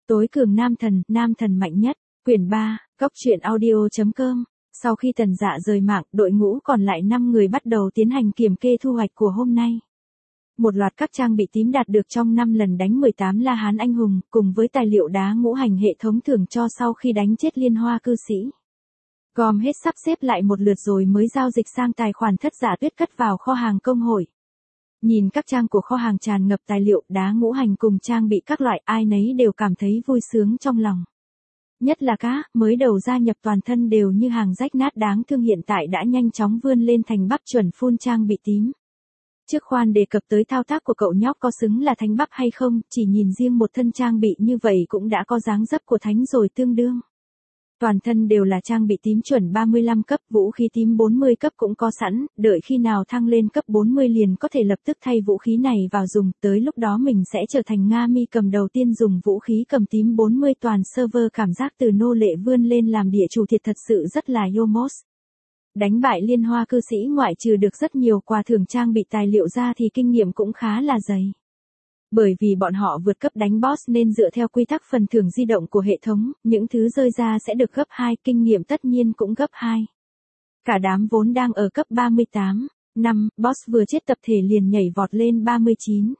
Tối cường nam thần mạnh nhất, quyển 3, góc truyện audio.com. Sau khi Tần Dạ rời mạng, đội ngũ còn lại 5 người bắt đầu tiến hành kiểm kê thu hoạch của hôm nay. Một loạt các trang bị tím đạt được trong 5 lần đánh 18 La Hán anh hùng, cùng với tài liệu đá ngũ hành hệ thống thưởng cho sau khi đánh chết liên hoa cư sĩ. Gom hết sắp xếp lại một lượt rồi mới giao dịch sang tài khoản Thất Dạ Tuyết cất vào kho hàng công hội. Nhìn các trang của kho hàng tràn ngập tài liệu đá ngũ hành cùng trang bị các loại, ai nấy đều cảm thấy vui sướng trong lòng. Nhất là cá, mới đầu gia nhập toàn thân đều như hàng rách nát đáng thương hiện tại đã nhanh chóng vươn lên thành bắp chuẩn full trang bị tím. Trước khoan đề cập tới thao tác của cậu nhóc có xứng là thánh bắp hay không, chỉ nhìn riêng một thân trang bị như vậy cũng đã có dáng dấp của thánh rồi tương đương. Toàn thân đều là trang bị tím chuẩn 35 cấp, vũ khí tím 40 cấp cũng có sẵn, đợi khi nào thăng lên cấp 40 liền có thể lập tức thay vũ khí này vào dùng, tới lúc đó mình sẽ trở thành Nga mi cầm đầu tiên dùng vũ khí cầm tím 40 toàn server, cảm giác từ nô lệ vươn lên làm địa chủ thiệt thật sự rất là yomos. Đánh bại liên hoa cư sĩ ngoại trừ được rất nhiều quà thưởng trang bị tài liệu ra thì kinh nghiệm cũng khá là dày. Bởi vì bọn họ vượt cấp đánh boss nên dựa theo quy tắc phần thưởng di động của hệ thống, những thứ rơi ra sẽ được gấp 2, kinh nghiệm tất nhiên cũng gấp 2. Cả đám vốn đang ở cấp 38, 5, boss vừa chết tập thể liền nhảy vọt lên 39.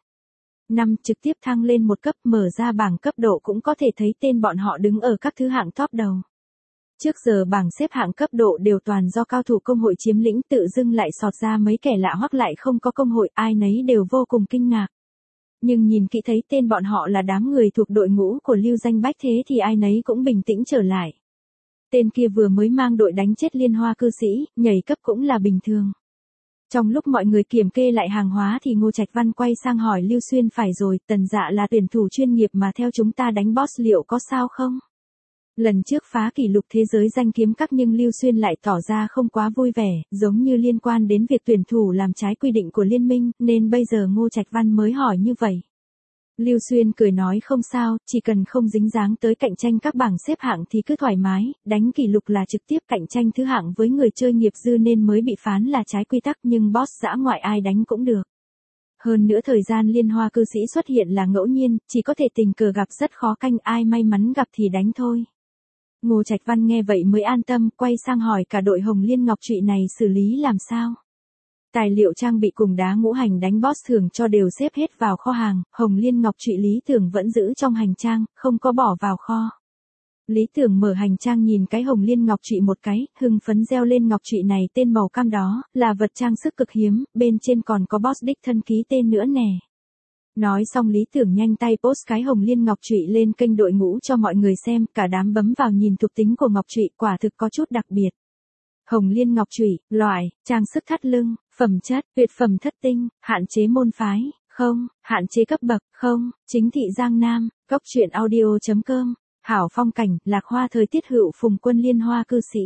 5 trực tiếp thăng lên một cấp, mở ra bảng cấp độ cũng có thể thấy tên bọn họ đứng ở các thứ hạng top đầu. Trước giờ bảng xếp hạng cấp độ đều toàn do cao thủ công hội chiếm lĩnh, tự dưng lại sọt ra mấy kẻ lạ hoắc lại không có công hội, ai nấy đều vô cùng kinh ngạc. Nhưng nhìn kỹ thấy tên bọn họ là đám người thuộc đội ngũ của Lưu Danh Bách thế thì ai nấy cũng bình tĩnh trở lại. Tên kia vừa mới mang đội đánh chết liên hoa cư sĩ, nhảy cấp cũng là bình thường. Trong lúc mọi người kiểm kê lại hàng hóa thì Ngô Trạch Văn quay sang hỏi Lưu Xuyên, phải rồi, Tần Dạ là tuyển thủ chuyên nghiệp mà theo chúng ta đánh boss liệu có sao không? Lần trước phá kỷ lục thế giới danh kiếm các nhưng Lưu Xuyên lại tỏ ra không quá vui vẻ, giống như liên quan đến việc tuyển thủ làm trái quy định của liên minh, nên bây giờ Ngô Trạch Văn mới hỏi như vậy. Lưu Xuyên cười nói không sao, chỉ cần không dính dáng tới cạnh tranh các bảng xếp hạng thì cứ thoải mái, đánh kỷ lục là trực tiếp cạnh tranh thứ hạng với người chơi nghiệp dư nên mới bị phán là trái quy tắc, nhưng boss dã ngoại ai đánh cũng được. Hơn nữa thời gian liên hoa cư sĩ xuất hiện là ngẫu nhiên, chỉ có thể tình cờ gặp rất khó canh, ai may mắn gặp thì đánh thôi. Ngô Trạch Văn nghe vậy mới an tâm, quay sang hỏi cả đội Hồng Liên Ngọc Trụy này xử lý làm sao. Tài liệu trang bị cùng đá ngũ hành đánh boss thưởng cho đều xếp hết vào kho hàng, Hồng Liên Ngọc Trụy Lý Tưởng vẫn giữ trong hành trang, không có bỏ vào kho. Lý Tưởng mở hành trang nhìn cái Hồng Liên Ngọc Trụy một cái, hưng phấn reo lên, ngọc trụy này tên màu cam đó, là vật trang sức cực hiếm, bên trên còn có boss đích thân ký tên nữa nè. Nói xong Lý Tưởng nhanh tay post cái Hồng Liên Ngọc Trụy lên kênh đội ngũ cho mọi người xem, cả đám bấm vào nhìn thuộc tính của Ngọc Trụy, quả thực có chút đặc biệt. Hồng Liên Ngọc Trụy, loại, trang sức thắt lưng, phẩm chất, tuyệt phẩm thất tinh, hạn chế môn phái, không, hạn chế cấp bậc, không, chính thị Giang Nam, góc truyện audio.com, hảo phong cảnh, lạc hoa thời tiết hữu phùng quân liên hoa cư sĩ.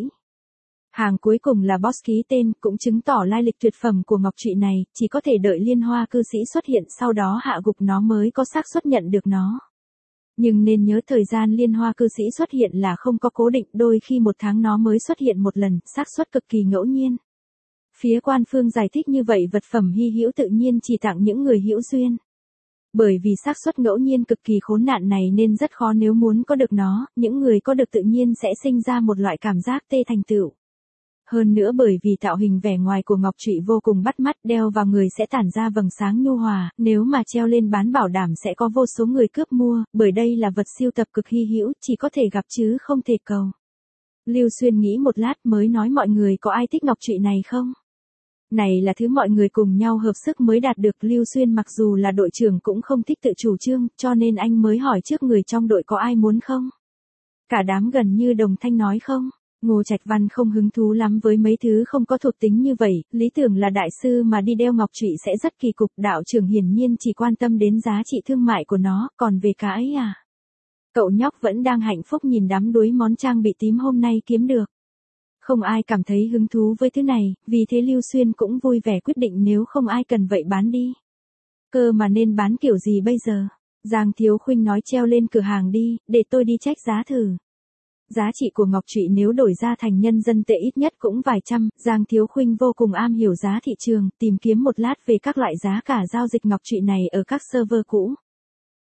Hàng cuối cùng là boss ký tên, cũng chứng tỏ lai lịch tuyệt phẩm của ngọc trụy này, chỉ có thể đợi liên hoa cư sĩ xuất hiện sau đó hạ gục nó mới có xác suất nhận được nó. Nhưng nên nhớ thời gian liên hoa cư sĩ xuất hiện là không có cố định, đôi khi một tháng nó mới xuất hiện một lần, xác suất cực kỳ ngẫu nhiên. Phía quan phương giải thích như vậy, vật phẩm hy hữu tự nhiên chỉ tặng những người hữu duyên. Bởi vì xác suất ngẫu nhiên cực kỳ khốn nạn này nên rất khó, nếu muốn có được nó, những người có được tự nhiên sẽ sinh ra một loại cảm giác tê thành tựu. Hơn nữa bởi vì tạo hình vẻ ngoài của ngọc trụy vô cùng bắt mắt, đeo vào người sẽ tản ra vầng sáng nhu hòa, nếu mà treo lên bán bảo đảm sẽ có vô số người cướp mua, bởi đây là vật sưu tập cực hy hữu, chỉ có thể gặp chứ không thể cầu. Lưu Xuyên nghĩ một lát mới nói, mọi người có ai thích ngọc trụy này không? Này là thứ mọi người cùng nhau hợp sức mới đạt được. Lưu Xuyên mặc dù là đội trưởng cũng không thích tự chủ trương, cho nên anh mới hỏi trước người trong đội có ai muốn không? Cả đám gần như đồng thanh nói không. Ngô Trạch Văn không hứng thú lắm với mấy thứ không có thuộc tính như vậy, Lý Tưởng là đại sư mà đi đeo ngọc trụy sẽ rất kỳ cục, đạo trưởng hiển nhiên chỉ quan tâm đến giá trị thương mại của nó, còn về cái ấy à? Cậu nhóc vẫn đang hạnh phúc nhìn đám đuối món trang bị tím hôm nay kiếm được. Không ai cảm thấy hứng thú với thứ này, vì thế Lưu Xuyên cũng vui vẻ quyết định nếu không ai cần vậy bán đi. Cơ mà nên bán kiểu gì bây giờ? Giang Thiếu Khuynh nói treo lên cửa hàng đi, để tôi đi check giá thử. Giá trị của ngọc trụy nếu đổi ra thành nhân dân tệ ít nhất cũng vài trăm, Giang Thiếu Khuynh vô cùng am hiểu giá thị trường, tìm kiếm một lát về các loại giá cả giao dịch ngọc trụy này ở các server cũ.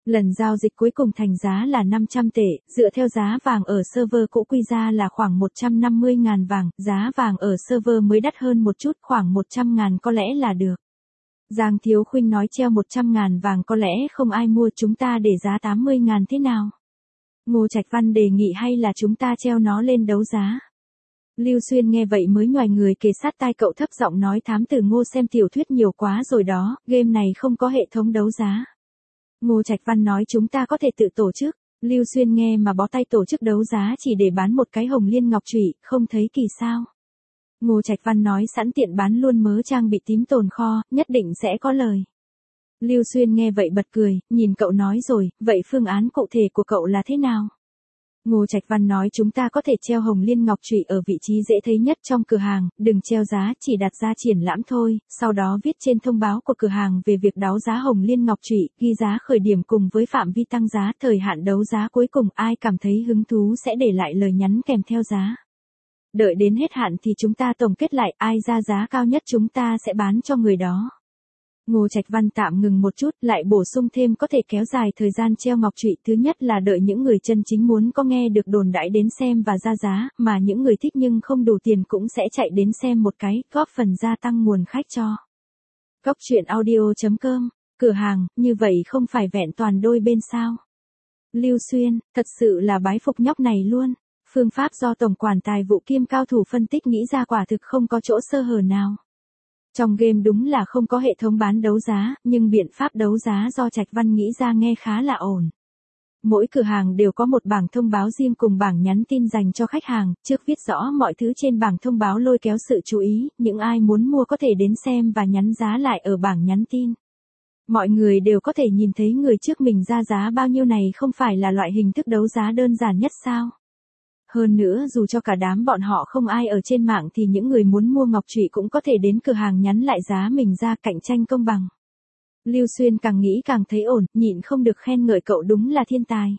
Lần giao dịch cuối cùng thành giá là 500 tệ, dựa theo giá vàng ở server cũ quy ra là khoảng 150.000 vàng, giá vàng ở server mới đắt hơn một chút, khoảng 100.000 có lẽ là được. Giang Thiếu Khuynh nói treo 100.000 vàng có lẽ không ai mua, chúng ta để giá 80.000 thế nào? Ngô Trạch Văn đề nghị hay là chúng ta treo nó lên đấu giá. Lưu Xuyên nghe vậy mới nhoài người kề sát tai cậu thấp giọng nói, thám tử Ngô xem tiểu thuyết nhiều quá rồi đó, game này không có hệ thống đấu giá. Ngô Trạch Văn nói chúng ta có thể tự tổ chức. Lưu Xuyên nghe mà bó tay, tổ chức đấu giá chỉ để bán một cái hồng liên ngọc trụy, không thấy kỳ sao. Ngô Trạch Văn nói sẵn tiện bán luôn mớ trang bị tím tồn kho, nhất định sẽ có lời. Lưu Xuyên nghe vậy bật cười, nhìn cậu nói rồi, vậy phương án cụ thể của cậu là thế nào? Ngô Trạch Văn nói chúng ta có thể treo hồng liên ngọc trụy ở vị trí dễ thấy nhất trong cửa hàng, đừng treo giá, chỉ đặt ra triển lãm thôi, sau đó viết trên thông báo của cửa hàng về việc đấu giá hồng liên ngọc trụy, ghi giá khởi điểm cùng với phạm vi tăng giá, thời hạn đấu giá cuối cùng, ai cảm thấy hứng thú sẽ để lại lời nhắn kèm theo giá. Đợi đến hết hạn thì chúng ta tổng kết lại, ai ra giá cao nhất chúng ta sẽ bán cho người đó. Ngô Trạch Văn tạm ngừng một chút, lại bổ sung thêm có thể kéo dài thời gian treo ngọc trụy, thứ nhất là đợi những người chân chính muốn có nghe được đồn đãi đến xem và ra giá, mà những người thích nhưng không đủ tiền cũng sẽ chạy đến xem một cái, góp phần gia tăng nguồn khách cho. Góc truyện audio.com, cửa hàng, như vậy không phải vẹn toàn đôi bên sao? Lưu Xuyên, thật sự là bái phục nhóc này luôn. Phương pháp do tổng quản tài vụ kiêm cao thủ phân tích nghĩ ra quả thực không có chỗ sơ hở nào. Trong game đúng là không có hệ thống bán đấu giá, nhưng biện pháp đấu giá do Trạch Văn nghĩ ra nghe khá là ổn. Mỗi cửa hàng đều có một bảng thông báo riêng cùng bảng nhắn tin dành cho khách hàng, trước viết rõ mọi thứ trên bảng thông báo lôi kéo sự chú ý, những ai muốn mua có thể đến xem và nhắn giá lại ở bảng nhắn tin. Mọi người đều có thể nhìn thấy người trước mình ra giá bao nhiêu, này không phải là loại hình thức đấu giá đơn giản nhất sao? Hơn nữa dù cho cả đám bọn họ không ai ở trên mạng thì những người muốn mua ngọc trụy cũng có thể đến cửa hàng nhắn lại giá mình ra, cạnh tranh công bằng. Lưu Xuyên càng nghĩ càng thấy ổn, nhịn không được khen ngợi cậu đúng là thiên tài.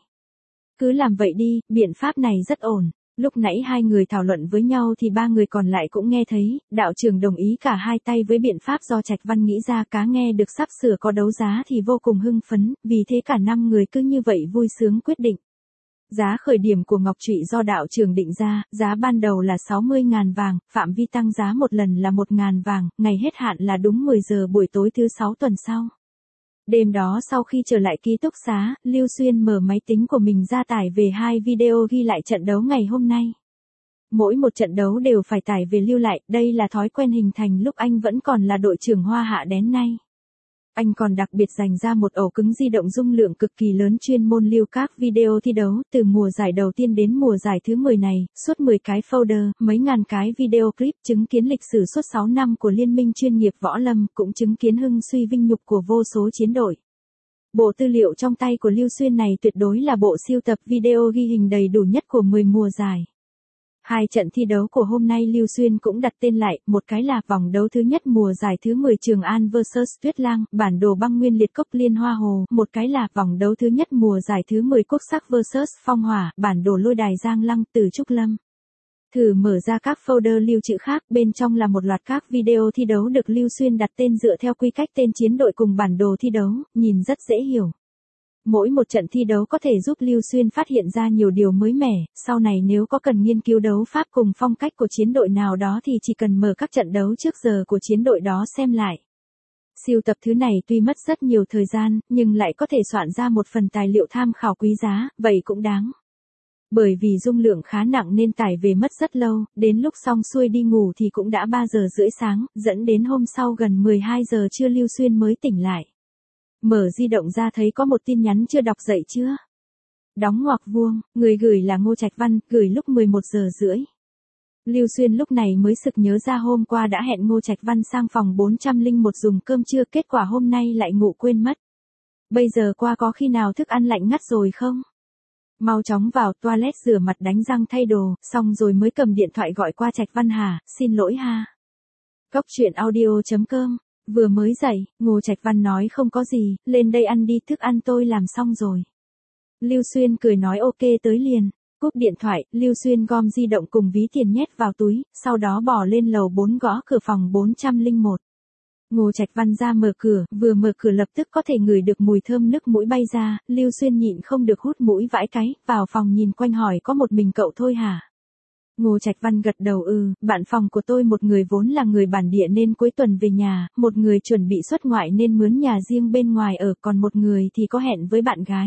Cứ làm vậy đi, biện pháp này rất ổn. Lúc nãy hai người thảo luận với nhau thì ba người còn lại cũng nghe thấy, đạo trưởng đồng ý cả hai tay với biện pháp do Trạch Văn nghĩ ra. Cá nghe được sắp sửa có đấu giá thì vô cùng hưng phấn, vì thế cả năm người cứ như vậy vui sướng quyết định. Giá khởi điểm của ngọc trụy do đạo trưởng định ra, giá ban đầu là 60.000 vàng, phạm vi tăng giá một lần là 1.000 vàng, ngày hết hạn là đúng 10 giờ buổi tối thứ 6 tuần sau. Đêm đó sau khi trở lại ký túc xá, Lưu Xuyên mở máy tính của mình ra tải về 2 video ghi lại trận đấu ngày hôm nay. Mỗi một trận đấu đều phải tải về lưu lại, đây là thói quen hình thành lúc anh vẫn còn là đội trưởng Hoa Hạ đến nay. Anh còn đặc biệt dành ra một ổ cứng di động dung lượng cực kỳ lớn chuyên môn lưu các video thi đấu, từ mùa giải đầu tiên đến mùa giải thứ 10 này, suốt 10 cái folder, mấy ngàn cái video clip, chứng kiến lịch sử suốt 6 năm của Liên minh chuyên nghiệp võ lâm, cũng chứng kiến hưng suy vinh nhục của vô số chiến đội. Bộ tư liệu trong tay của Lưu Xuyên này tuyệt đối là bộ siêu tập video ghi hình đầy đủ nhất của 10 mùa giải. Hai trận thi đấu của hôm nay Lưu Xuyên cũng đặt tên lại, một cái là vòng đấu thứ nhất mùa giải thứ 10 Trường An vs Tuyết Lang, bản đồ băng nguyên liệt cốc Liên Hoa Hồ, một cái là vòng đấu thứ nhất mùa giải thứ 10 Quốc Sắc vs Phong Hỏa, bản đồ lôi đài Giang Lăng, Từ Trúc Lâm. Thử mở ra các folder lưu trữ khác, bên trong là một loạt các video thi đấu được Lưu Xuyên đặt tên dựa theo quy cách tên chiến đội cùng bản đồ thi đấu, nhìn rất dễ hiểu. Mỗi một trận thi đấu có thể giúp Lưu Xuyên phát hiện ra nhiều điều mới mẻ, sau này nếu có cần nghiên cứu đấu pháp cùng phong cách của chiến đội nào đó thì chỉ cần mở các trận đấu trước giờ của chiến đội đó xem lại. Siêu tập thứ này tuy mất rất nhiều thời gian, nhưng lại có thể soạn ra một phần tài liệu tham khảo quý giá, vậy cũng đáng. Bởi vì dung lượng khá nặng nên tải về mất rất lâu, đến lúc xong xuôi đi ngủ thì cũng đã 3 giờ rưỡi sáng, dẫn đến hôm sau gần 12 giờ trưa Lưu Xuyên mới tỉnh lại. Mở di động ra thấy có một tin nhắn chưa đọc, dậy chưa? Đóng ngoặc vuông, người gửi là Ngô Trạch Văn, gửi lúc 11 giờ rưỡi. Lưu Xuyên lúc này mới sực nhớ ra hôm qua đã hẹn Ngô Trạch Văn sang phòng 401 dùng cơm trưa, kết quả hôm nay lại ngủ quên mất. Bây giờ qua có khi nào thức ăn lạnh ngắt rồi không? Mau chóng vào toilet rửa mặt đánh răng thay đồ, xong rồi mới cầm điện thoại gọi qua Trạch Văn Hà, xin lỗi ha. Góc truyện audio.com. Vừa mới dậy, Ngô Trạch Văn nói không có gì, lên đây ăn đi, thức ăn tôi làm xong rồi. Lưu Xuyên cười nói ok tới liền. Cúp điện thoại, Lưu Xuyên gom di động cùng ví tiền nhét vào túi, sau đó bỏ lên lầu 4 gõ cửa phòng 401. Ngô Trạch Văn ra mở cửa, vừa mở cửa lập tức có thể ngửi được mùi thơm nước mũi bay ra, Lưu Xuyên nhịn không được hút mũi vãi cái, vào phòng nhìn quanh hỏi có một mình cậu thôi hả? Ngô Trạch Văn gật đầu bạn phòng của tôi một người vốn là người bản địa nên cuối tuần về nhà, một người chuẩn bị xuất ngoại nên mướn nhà riêng bên ngoài ở, còn một người thì có hẹn với bạn gái.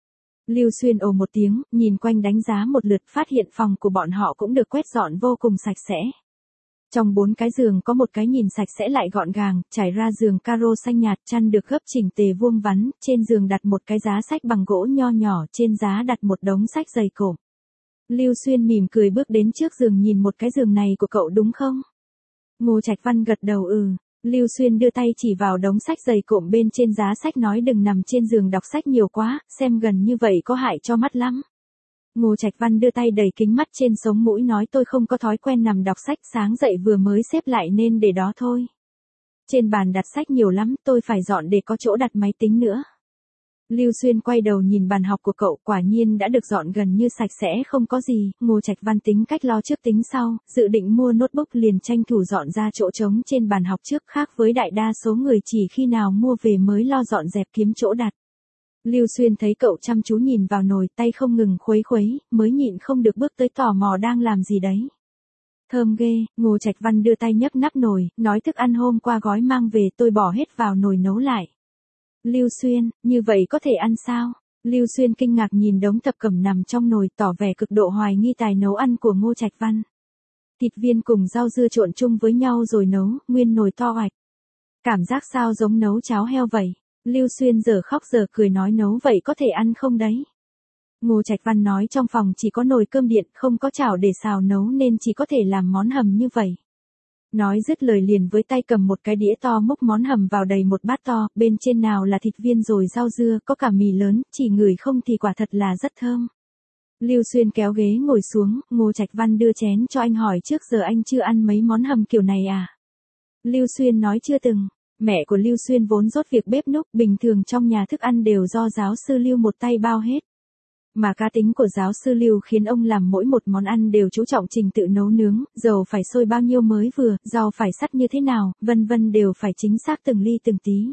Lưu Xuyên ồ một tiếng, nhìn quanh đánh giá một lượt, phát hiện phòng của bọn họ cũng được quét dọn vô cùng sạch sẽ. Trong 4 cái giường có một cái nhìn sạch sẽ lại gọn gàng, trải ra giường caro xanh nhạt, chăn được gấp chỉnh tề vuông vắn, trên giường đặt một cái giá sách bằng gỗ nho nhỏ, trên giá đặt một đống sách dày cộm. Lưu Xuyên mỉm cười bước đến trước giường nhìn một cái giường này của cậu đúng không? Ngô Trạch Văn gật đầu Lưu Xuyên đưa tay chỉ vào đống sách dày cộm bên trên giá sách nói đừng nằm trên giường đọc sách nhiều quá, xem gần như vậy có hại cho mắt lắm. Ngô Trạch Văn đưa tay đẩy kính mắt trên sống mũi nói tôi không có thói quen nằm đọc sách, sáng dậy vừa mới xếp lại nên để đó thôi. Trên bàn đặt sách nhiều lắm, tôi phải dọn để có chỗ đặt máy tính nữa. Lưu Xuyên quay đầu nhìn bàn học của cậu, quả nhiên đã được dọn gần như sạch sẽ không có gì, Ngô Trạch Văn tính cách lo trước tính sau, dự định mua notebook liền tranh thủ dọn ra chỗ trống trên bàn học trước, khác với đại đa số người chỉ khi nào mua về mới lo dọn dẹp kiếm chỗ đặt. Lưu Xuyên thấy cậu chăm chú nhìn vào nồi, tay không ngừng khuấy khuấy, mới nhịn không được bước tới tò mò đang làm gì đấy. Thơm ghê, Ngô Trạch Văn đưa tay nhấc nắp nồi, nói thức ăn hôm qua gói mang về tôi bỏ hết vào nồi nấu lại. Lưu Xuyên, như vậy có thể ăn sao? Lưu Xuyên kinh ngạc nhìn đống thập cẩm nằm trong nồi, tỏ vẻ cực độ hoài nghi tài nấu ăn của Ngô Trạch Văn. Thịt viên cùng rau dưa trộn chung với nhau rồi nấu, nguyên nồi to oạch. Cảm giác sao giống nấu cháo heo vậy? Lưu Xuyên giờ khóc giờ cười nói nấu vậy có thể ăn không đấy? Ngô Trạch Văn nói trong phòng chỉ có nồi cơm điện, không có chảo để xào nấu nên chỉ có thể làm món hầm như vậy. Nói dứt lời liền với tay cầm một cái đĩa to múc món hầm vào đầy một bát to, bên trên nào là thịt viên rồi rau dưa, có cả mì lớn, chỉ ngửi không thì quả thật là rất thơm. Lưu Xuyên kéo ghế ngồi xuống, Ngô Trạch Văn đưa chén cho anh hỏi trước giờ anh chưa ăn mấy món hầm kiểu này à? Lưu Xuyên nói chưa từng. Mẹ của Lưu Xuyên vốn dốt việc bếp núc, bình thường trong nhà thức ăn đều do giáo sư Lưu một tay bao hết. Mà cá tính của giáo sư Lưu khiến ông làm mỗi một món ăn đều chú trọng trình tự nấu nướng, dầu phải sôi bao nhiêu mới vừa, rau phải sắt như thế nào, vân vân đều phải chính xác từng ly từng tí.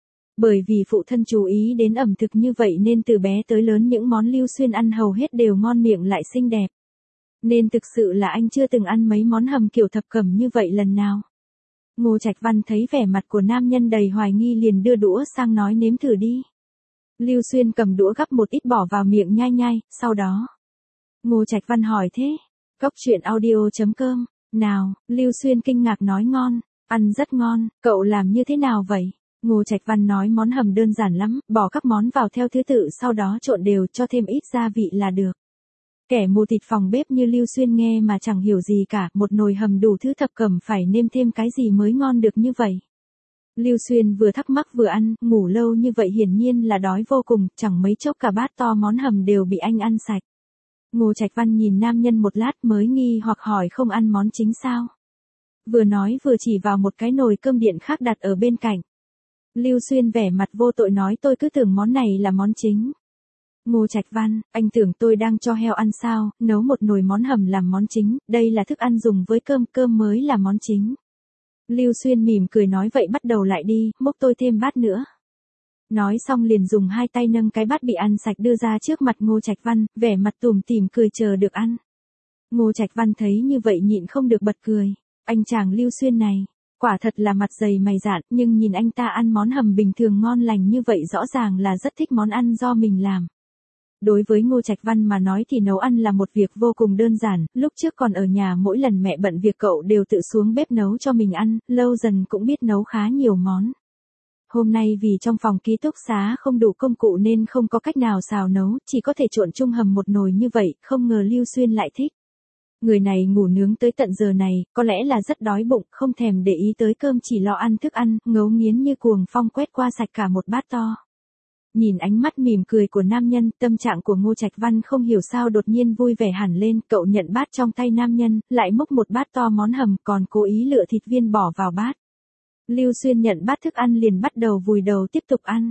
Bởi vì phụ thân chú ý đến ẩm thực như vậy nên từ bé tới lớn những món Lưu Xuyên ăn hầu hết đều ngon miệng lại xinh đẹp. Nên thực sự là anh chưa từng ăn mấy món hầm kiểu thập cẩm như vậy lần nào. Ngô Trạch Văn thấy vẻ mặt của nam nhân đầy hoài nghi liền đưa đũa sang nói nếm thử đi. Lưu Xuyên cầm đũa gắp một ít bỏ vào miệng nhai nhai, sau đó. Ngô Trạch Văn hỏi thế. Cốc truyện audio.com. Nào, Lưu Xuyên kinh ngạc nói ngon, ăn rất ngon, cậu làm như thế nào vậy? Ngô Trạch Văn nói món hầm đơn giản lắm, bỏ các món vào theo thứ tự sau đó trộn đều cho thêm ít gia vị là được. Kẻ mù thịt phòng bếp như Lưu Xuyên nghe mà chẳng hiểu gì cả, một nồi hầm đủ thứ thập cẩm phải nêm thêm cái gì mới ngon được như vậy. Lưu Xuyên vừa thắc mắc vừa ăn, ngủ lâu như vậy hiển nhiên là đói vô cùng, chẳng mấy chốc cả bát to món hầm đều bị anh ăn sạch. Ngô Trạch Văn nhìn nam nhân một lát mới nghi hoặc hỏi không ăn món chính sao. Vừa nói vừa chỉ vào một cái nồi cơm điện khác đặt ở bên cạnh. Lưu Xuyên vẻ mặt vô tội nói tôi cứ tưởng món này là món chính. Ngô Trạch Văn, anh tưởng tôi đang cho heo ăn sao, nấu một nồi món hầm làm món chính, đây là thức ăn dùng với cơm, cơm mới là món chính. Lưu Xuyên mỉm cười nói vậy bắt đầu lại đi, múc tôi thêm bát nữa. Nói xong liền dùng hai tay nâng cái bát bị ăn sạch đưa ra trước mặt Ngô Trạch Văn, vẻ mặt tủm tỉm cười chờ được ăn. Ngô Trạch Văn thấy như vậy nhịn không được bật cười, anh chàng Lưu Xuyên này, quả thật là mặt dày mày dạn, nhưng nhìn anh ta ăn món hầm bình thường ngon lành như vậy rõ ràng là rất thích món ăn do mình làm. Đối với Ngô Trạch Văn mà nói thì nấu ăn là một việc vô cùng đơn giản, lúc trước còn ở nhà mỗi lần mẹ bận việc cậu đều tự xuống bếp nấu cho mình ăn, lâu dần cũng biết nấu khá nhiều món. Hôm nay vì trong phòng ký túc xá không đủ công cụ nên không có cách nào xào nấu, chỉ có thể trộn chung hầm một nồi như vậy, không ngờ Lưu Xuyên lại thích. Người này ngủ nướng tới tận giờ này, có lẽ là rất đói bụng, không thèm để ý tới cơm chỉ lo ăn thức ăn, ngấu nghiến như cuồng phong quét qua sạch cả một bát to. Nhìn ánh mắt mỉm cười của nam nhân, tâm trạng của Ngô Trạch Văn không hiểu sao đột nhiên vui vẻ hẳn lên, cậu nhận bát trong tay nam nhân, lại múc một bát to món hầm, còn cố ý lựa thịt viên bỏ vào bát. Lưu Xuyên nhận bát thức ăn liền bắt đầu vùi đầu tiếp tục ăn.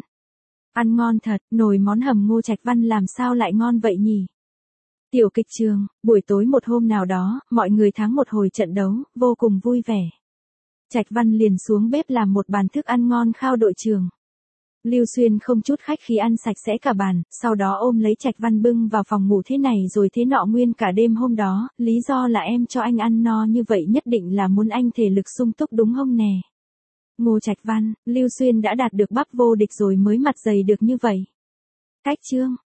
Ăn ngon thật, nồi món hầm Ngô Trạch Văn làm sao lại ngon vậy nhỉ? Tiểu kịch trường, buổi tối một hôm nào đó, mọi người thắng một hồi trận đấu, vô cùng vui vẻ. Trạch Văn liền xuống bếp làm một bàn thức ăn ngon khao đội trưởng. Lưu Xuyên không chút khách khí ăn sạch sẽ cả bàn, sau đó ôm lấy Trạch Văn bưng vào phòng ngủ thế này rồi thế nọ nguyên cả đêm hôm đó, lý do là em cho anh ăn no như vậy nhất định là muốn anh thể lực sung túc đúng không nè. Ngô Trạch Văn, Lưu Xuyên đã đạt được bắp vô địch rồi mới mặt dày được như vậy. Cách chương